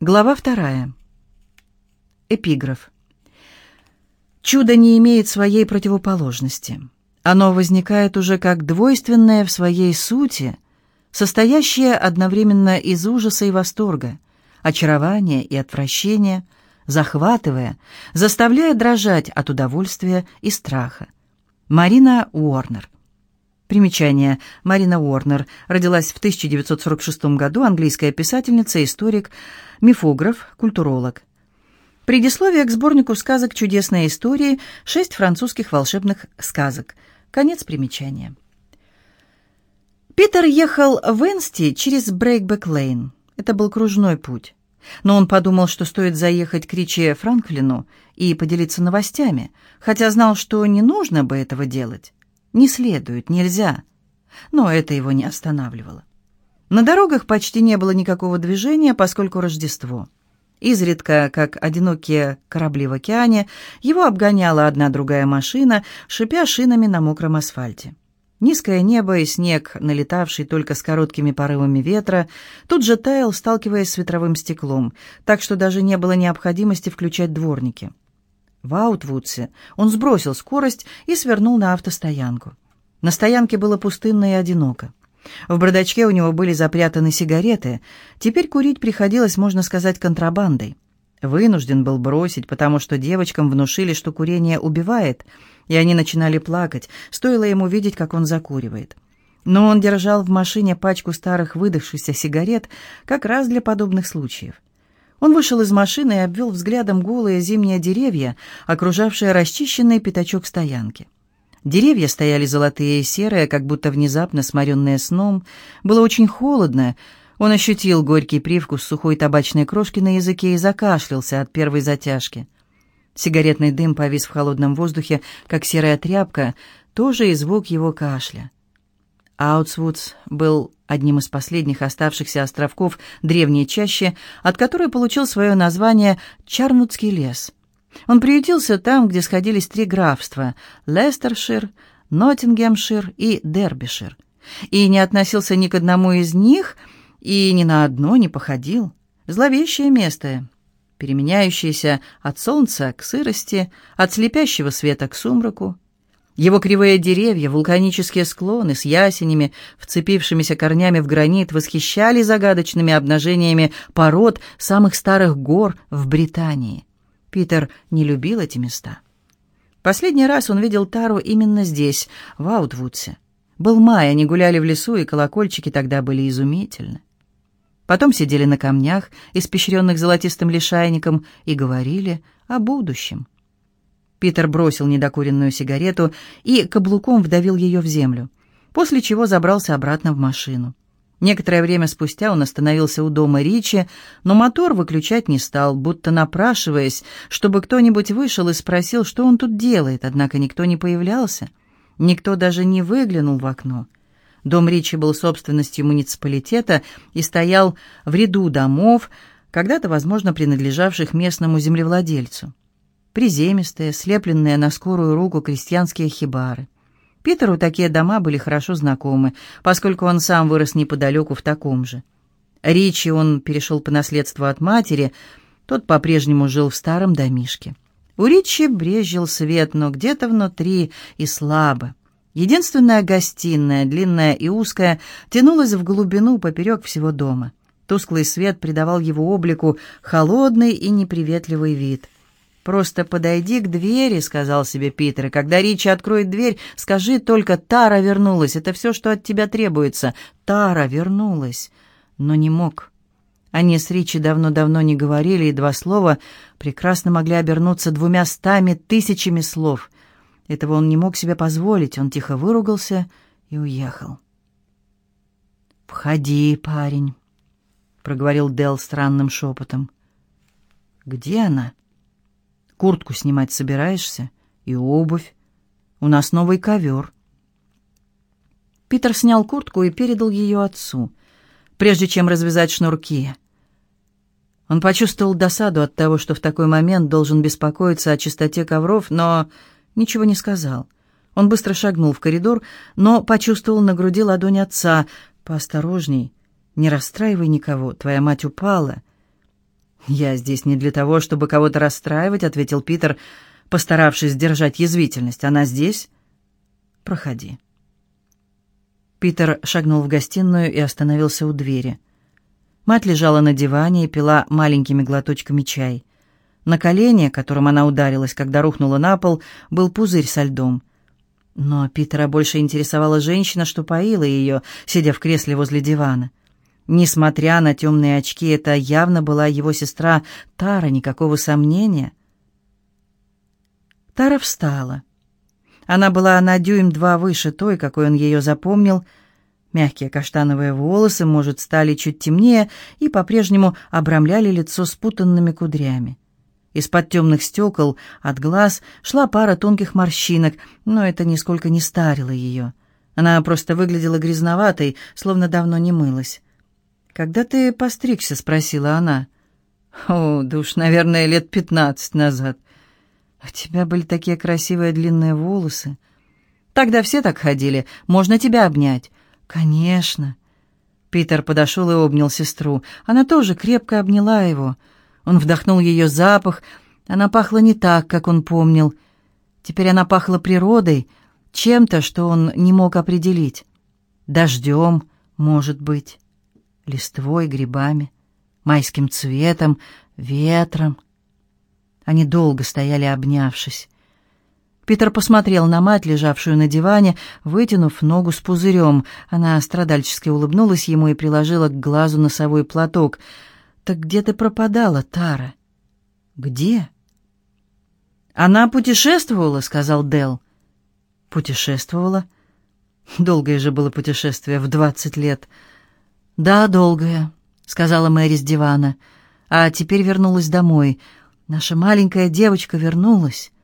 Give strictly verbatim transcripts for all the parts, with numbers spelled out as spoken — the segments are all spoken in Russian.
Глава вторая. Эпиграф. Чудо не имеет своей противоположности. Оно возникает уже как двойственное в своей сути, состоящее одновременно из ужаса и восторга, очарования и отвращения, захватывая, заставляя дрожать от удовольствия и страха. Марина Уорнер. Примечание. Марина Уорнер родилась в тысяча девятьсот сорок шестом году, английская писательница, историк, мифограф, культуролог. Предисловие к сборнику сказок «Чудесные истории. Шесть французских волшебных сказок». Конец примечания. Питер ехал в Энсти через Брейкбек-Лейн. Это был кружной путь. Но он подумал, что стоит заехать к Ричи Франклину и поделиться новостями, хотя знал, что не нужно бы этого делать. Не следует, нельзя. Но это его не останавливало. На дорогах почти не было никакого движения, поскольку Рождество. Изредка, как одинокие корабли в океане, его обгоняла одна другая машина, шипя шинами на мокром асфальте. Низкое небо и снег, налетавший только с короткими порывами ветра, тут же таял, сталкиваясь с ветровым стеклом, так что даже не было необходимости включать дворники. В Аутвудсе он сбросил скорость и свернул на автостоянку. На стоянке было пустынно и одиноко. В бардачке у него были запрятаны сигареты. Теперь курить приходилось, можно сказать, контрабандой. Вынужден был бросить, потому что девочкам внушили, что курение убивает, и они начинали плакать, стоило ему видеть, как он закуривает. Но он держал в машине пачку старых выдохшихся сигарет как раз для подобных случаев. Он вышел из машины и обвел взглядом голые зимние деревья, окружавшие расчищенный пятачок стоянки. Деревья стояли золотые и серые, как будто внезапно сморенные сном. Было очень холодно. Он ощутил горький привкус сухой табачной крошки на языке и закашлялся от первой затяжки. Сигаретный дым повис в холодном воздухе, как серая тряпка, тоже и звук его кашля. Аутвудс был одним из последних оставшихся островков древней чащи, от которой получил свое название Чарнутский лес. Он приютился там, где сходились три графства — Лестершир, Ноттингемшир и Дербишир, и не относился ни к одному из них, и ни на одно не походил. Зловещее место, переменяющееся от солнца к сырости, от слепящего света к сумраку. Его кривые деревья, вулканические склоны с ясенями, вцепившимися корнями в гранит, восхищали загадочными обнажениями пород самых старых гор в Британии. Питер не любил эти места. Последний раз он видел Тару именно здесь, в Аутвудсе. Был май, они гуляли в лесу, и колокольчики тогда были изумительны. Потом сидели на камнях, испещренных золотистым лишайником, и говорили о будущем. Питер бросил недокуренную сигарету и каблуком вдавил ее в землю, после чего забрался обратно в машину. Некоторое время спустя он остановился у дома Ричи, но мотор выключать не стал, будто напрашиваясь, чтобы кто-нибудь вышел и спросил, что он тут делает, однако никто не появлялся. Никто даже не выглянул в окно. Дом Ричи был собственностью муниципалитета и стоял в ряду домов, когда-то, возможно, принадлежавших местному землевладельцу. Приземистые, слепленные на скорую руку крестьянские хибары. Питеру такие дома были хорошо знакомы, поскольку он сам вырос неподалеку в таком же. Ричи он перешел по наследству от матери, тот по-прежнему жил в старом домишке. У Ричи брезжил свет, но где-то внутри и слабо. Единственная гостиная, длинная и узкая, тянулась в глубину поперек всего дома. Тусклый свет придавал его облику холодный и неприветливый вид. «Просто подойди к двери», — сказал себе Питер, — «и когда Ричи откроет дверь, скажи только: Тара вернулась, это все, что от тебя требуется. Тара вернулась». Но не мог. Они с Ричи давно-давно не говорили, и два слова прекрасно могли обернуться двумя стами тысячами слов. Этого он не мог себе позволить, он тихо выругался и уехал. «Входи, парень», — проговорил Делл странным шепотом. «Где она? Куртку снимать собираешься? И обувь? У нас новый ковер». Питер снял куртку и передал ее отцу, прежде чем развязать шнурки. Он почувствовал досаду от того, что в такой момент должен беспокоиться о чистоте ковров, но ничего не сказал. Он быстро шагнул в коридор, но почувствовал на груди ладонь отца. «Поосторожней, не расстраивай никого, твоя мать упала». «Я здесь не для того, чтобы кого-то расстраивать», — ответил Питер, постаравшись сдержать язвительность. «Она здесь? Проходи». Питер шагнул в гостиную и остановился у двери. Мать лежала на диване и пила маленькими глоточками чай. На колене, которым она ударилась, когда рухнула на пол, был пузырь со льдом. Но Питера больше интересовала женщина, что поила ее, сидя в кресле возле дивана. Несмотря на темные очки, это явно была его сестра Тара, никакого сомнения. Тара встала. Она была на дюйм-два выше той, какой он ее запомнил. Мягкие каштановые волосы, может, стали чуть темнее и по-прежнему обрамляли лицо спутанными кудрями. Из-под темных стекол от глаз шла пара тонких морщинок, но это нисколько не старило ее. Она просто выглядела грязноватой, словно давно не мылась. «Когда ты постригся?» — спросила она. «О, да уж, наверное, лет пятнадцать назад. У тебя были такие красивые длинные волосы. Тогда все так ходили. Можно тебя обнять?» «Конечно». Питер подошел и обнял сестру. Она тоже крепко обняла его. Он вдохнул ее запах. Она пахла не так, как он помнил. Теперь она пахла природой, чем-то, что он не мог определить. Дождем, может быть, листвой, грибами, майским цветом, ветром. Они долго стояли, обнявшись. Питер посмотрел на мать, лежавшую на диване, вытянув ногу с пузырем. Она страдальчески улыбнулась ему и приложила к глазу носовой платок. «Так где ты пропадала, Тара?» «Где?» «Она путешествовала», — сказал Делл. «Путешествовала?» Долгое же было путешествие в двадцать лет. «Да, долгое», — сказала Мэри с дивана. «А теперь вернулась домой. Наша маленькая девочка вернулась».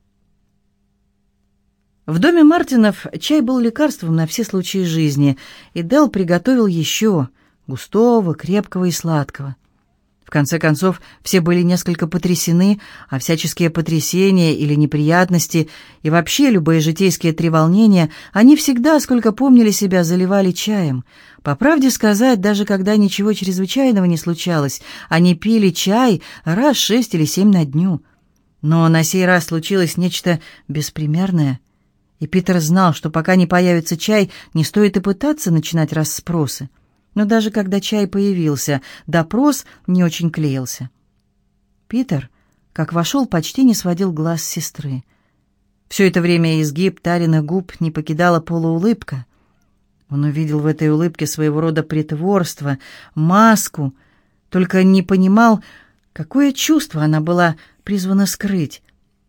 В доме Мартинов чай был лекарством на все случаи жизни, и Делл приготовил еще, густого, крепкого и сладкого. В конце концов, все были несколько потрясены, а всяческие потрясения или неприятности и вообще любые житейские треволнения они всегда, сколько помнили себя, заливали чаем. По правде сказать, даже когда ничего чрезвычайного не случалось, они пили чай раз шесть или семь на дню. Но на сей раз случилось нечто беспримерное. И Питер знал, что пока не появится чай, не стоит и пытаться начинать расспросы. Но даже когда чай появился, допрос не очень клеился. Питер, как вошел, почти не сводил глаз с сестры. Все это время изгиб Тариных губ не покидала полуулыбка. Он увидел в этой улыбке своего рода притворство, маску, только не понимал, какое чувство она была призвана скрыть.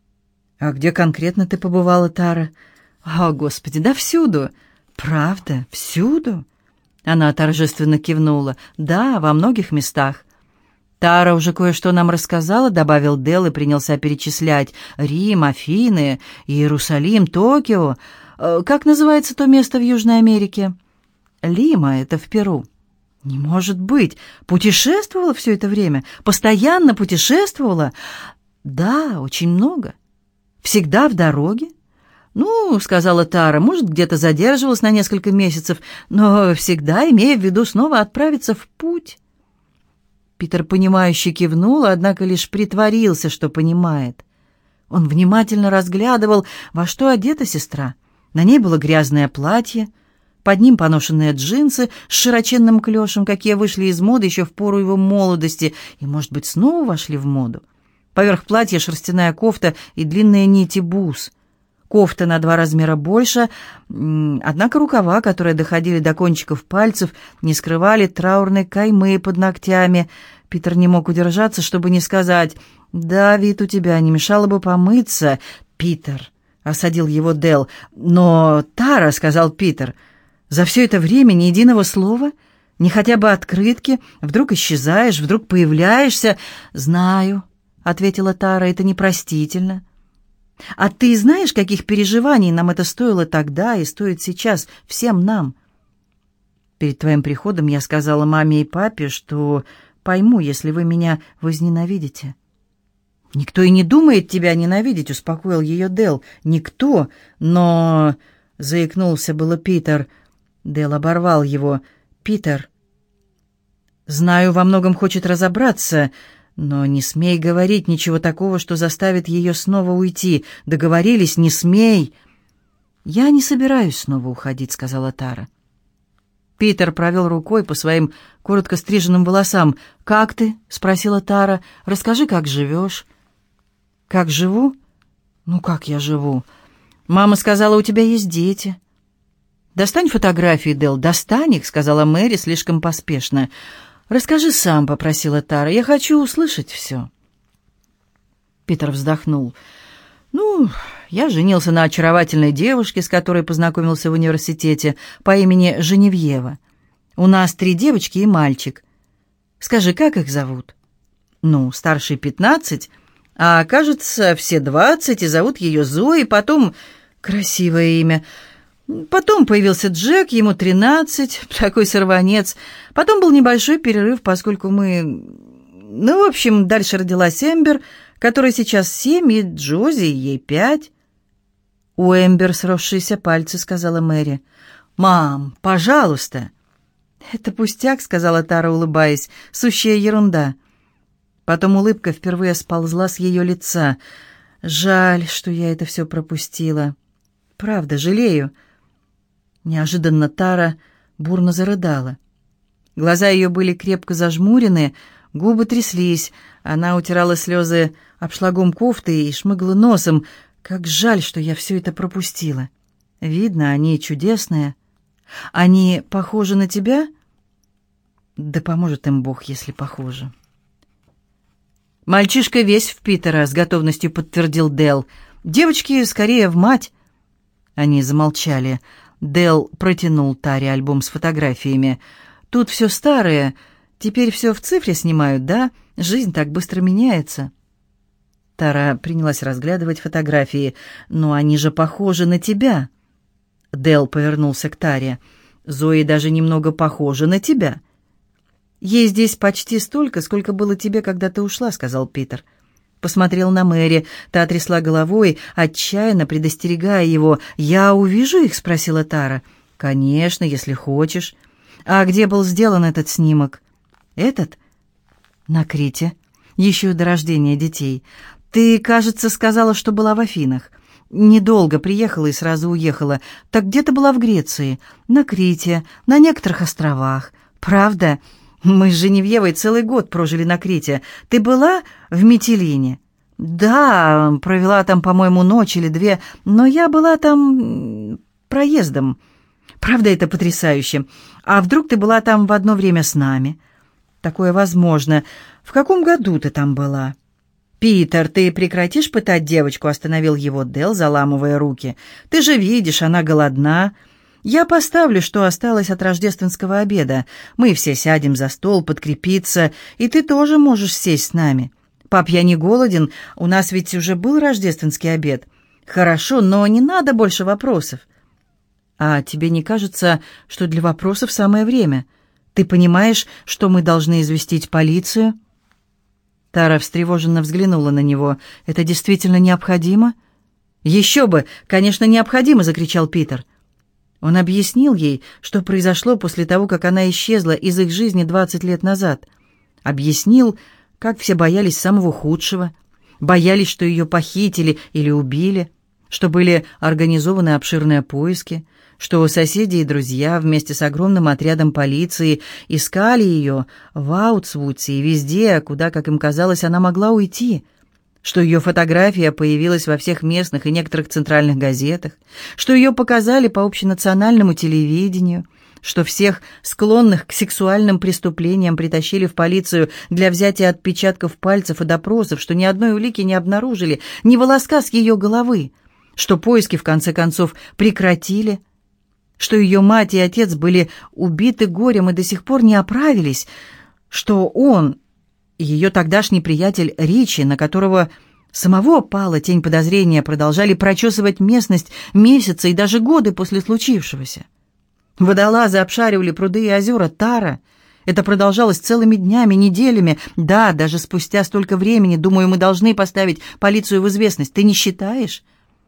«А где конкретно ты побывала, Тара?» «О, Господи, да всюду!» «Правда, всюду?» Она торжественно кивнула. «Да, во многих местах». «Тара уже кое-что нам рассказала», — добавил Делл и принялся перечислять. «Рим, Афины, Иерусалим, Токио. Как называется то место в Южной Америке?» «Лима, это в Перу». «Не может быть! Путешествовала все это время? Постоянно путешествовала?» «Да, очень много. Всегда в дороге?» «Ну, — сказала Тара, — может, где-то задерживалась на несколько месяцев, но всегда имея в виду снова отправиться в путь». Питер, понимающе кивнул, однако лишь притворился, что понимает. Он внимательно разглядывал, во что одета сестра. На ней было грязное платье, под ним поношенные джинсы с широченным клешем, какие вышли из моды еще в пору его молодости и, может быть, снова вошли в моду. Поверх платья шерстяная кофта и длинные нити бус. Кофта на два размера больше, однако рукава, которые доходили до кончиков пальцев, не скрывали траурной каймы под ногтями. Питер не мог удержаться, чтобы не сказать: «Да, вид у тебя, не мешало бы помыться». «Питер», — осадил его Делл. «Но, Тара», — сказал Питер, — «за все это время ни единого слова, ни хотя бы открытки. Вдруг исчезаешь, вдруг появляешься». «Знаю», — ответила Тара, — «это непростительно». «А ты знаешь, каких переживаний нам это стоило тогда и стоит сейчас, всем нам?» «Перед твоим приходом я сказала маме и папе, что пойму, если вы меня возненавидите». «Никто и не думает тебя ненавидеть», — успокоил ее Делл. «Никто, но...» — заикнулся было Питер. Делл оборвал его. «Питер, знаю, во многом хочет разобраться, Но не смей говорить ничего такого, что заставит ее снова уйти. Договорились, не смей. «Я не собираюсь снова уходить», — сказала Тара. Питер провел рукой по своим коротко стриженным волосам. «Как ты?» — спросила Тара. «Расскажи, как живешь». «Как живу? Ну, как я живу? Мама сказала, у тебя есть дети». «Достань фотографии, Дел, достань их», — сказала Мэри слишком поспешно. «Расскажи сам», — попросила Тара. «Я хочу услышать все». Питер вздохнул. «Ну, я женился на очаровательной девушке, с которой познакомился в университете, по имени Женевьева. У нас три девочки и мальчик. Скажи, как их зовут?» «Ну, старший пятнадцать, а, кажется, все двадцать, и зовут ее Зои, потом...» «Красивое имя. Потом появился Джек, ему тринадцать, такой сорванец. Потом был небольшой перерыв, поскольку мы... Ну, в общем, дальше родилась Эмбер, которой сейчас семь, и Джози, ей пять». «У Эмбер сросшиеся пальцы», — сказала Мэри. «Мам, пожалуйста». «Это пустяк», — сказала Тара, улыбаясь, — «сущая ерунда». Потом улыбка впервые сползла с ее лица. «Жаль, что я это все пропустила. Правда, жалею». Неожиданно Тара бурно зарыдала. Глаза ее были крепко зажмурены, губы тряслись. Она утирала слезы обшлагом кофты и шмыгла носом. «Как жаль, что я все это пропустила. Видно, они чудесные. Они похожи на тебя?» «Да поможет им Бог, если похожи». «Мальчишка весь в Питера», — с готовностью подтвердил Дел. «Девочки скорее в мать». Они замолчали. Дел протянул Таре альбом с фотографиями. «Тут все старое. Теперь все в цифре снимают, да? Жизнь так быстро меняется». Тара принялась разглядывать фотографии. «Но они же похожи на тебя». Дел повернулся к Таре. «Зои даже немного похожа на тебя». «Ей здесь почти столько, сколько было тебе, когда ты ушла», — сказал Питер. Посмотрел на Мэри. Та трясла головой, отчаянно предостерегая его. «Я увижу их?» — спросила Тара. «Конечно, если хочешь». «А где был сделан этот снимок?» «Этот?» «На Крите. Еще до рождения детей. Ты, кажется, сказала, что была в Афинах. Недолго приехала и сразу уехала. Так где ты была в Греции?» «На Крите, на некоторых островах. Правда?» «Мы с Женевьевой целый год прожили на Крите. Ты была в Митилине?» «Да, провела там, по-моему, ночь или две, но я была там проездом. Правда, это потрясающе. А вдруг ты была там в одно время с нами?» «Такое возможно. В каком году ты там была?» «Питер, ты прекратишь пытать девочку?» — остановил его Дел, заламывая руки. «Ты же видишь, она голодна. Я поставлю, что осталось от рождественского обеда. Мы все сядем за стол, подкрепиться, и ты тоже можешь сесть с нами. Пап, я не голоден, у нас ведь уже был рождественский обед. Хорошо, но не надо больше вопросов». «А тебе не кажется, что для вопросов самое время? Ты понимаешь, что мы должны известить полицию?» Тара встревоженно взглянула на него. «Это действительно необходимо?» «Еще бы! Конечно, необходимо!» — закричал Питер. Он объяснил ей, что произошло после того, как она исчезла из их жизни двадцать лет назад. Объяснил, как все боялись самого худшего, боялись, что ее похитили или убили, что были организованы обширные поиски, что соседи и друзья вместе с огромным отрядом полиции искали ее в Аутсвудсе и везде, куда, как им казалось, она могла уйти, что ее фотография появилась во всех местных и некоторых центральных газетах, что ее показали по общенациональному телевидению, что всех склонных к сексуальным преступлениям притащили в полицию для взятия отпечатков пальцев и допросов, что ни одной улики не обнаружили, ни волоска с ее головы, что поиски в конце концов прекратили, что ее мать и отец были убиты горем и до сих пор не оправились, что он... Ее тогдашний приятель Ричи, на которого самого пала тень подозрения, продолжали прочесывать местность месяцы и даже годы после случившегося. Водолазы обшаривали пруды и озера Тара. Это продолжалось целыми днями, неделями. Да, даже спустя столько времени, думаю, мы должны поставить полицию в известность. Ты не считаешь?»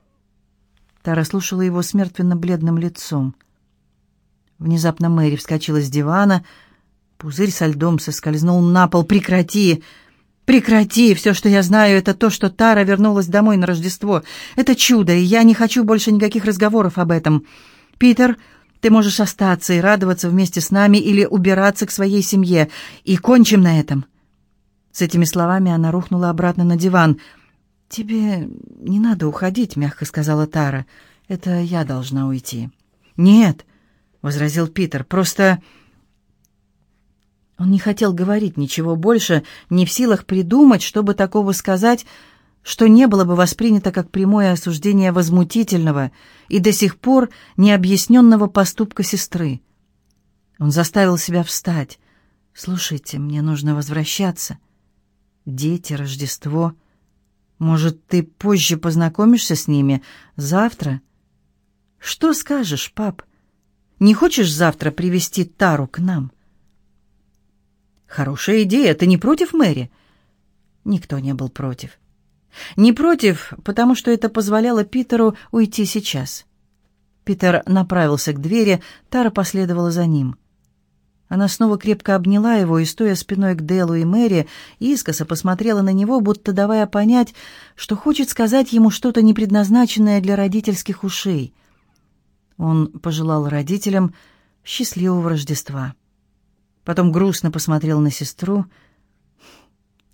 Тара слушала его с мертвенно-бледным лицом. Внезапно Мэри вскочила с дивана. Пузырь со льдом соскользнул на пол. «Прекрати! Прекрати! Все, что я знаю, это то, что Тара вернулась домой на Рождество. Это чудо, и я не хочу больше никаких разговоров об этом. Питер, ты можешь остаться и радоваться вместе с нами или убираться к своей семье. И кончим на этом». С этими словами она рухнула обратно на диван. «Тебе не надо уходить», — мягко сказала Тара. «Это я должна уйти». «Нет», — возразил Питер, — «просто...» Он не хотел говорить ничего больше, не в силах придумать, чтобы такого сказать, что не было бы воспринято как прямое осуждение возмутительного и до сих пор необъясненного поступка сестры. Он заставил себя встать. «Слушайте, мне нужно возвращаться. Дети, Рождество. Может, ты позже познакомишься с ними? Завтра? Что скажешь, пап? Не хочешь завтра привезти Тару к нам?» «Хорошая идея. Ты не против, Мэри?» Никто не был против. Не против, потому что это позволяло Питеру уйти сейчас. Питер направился к двери, Тара последовала за ним. Она снова крепко обняла его и, стоя спиной к Делу и Мэри, искоса посмотрела на него, будто давая понять, что хочет сказать ему что-то непредназначенное для родительских ушей. Он пожелал родителям счастливого Рождества. Потом грустно посмотрел на сестру.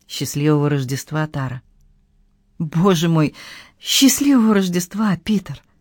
«Счастливого Рождества, Тара!» «Боже мой! Счастливого Рождества, Питер!»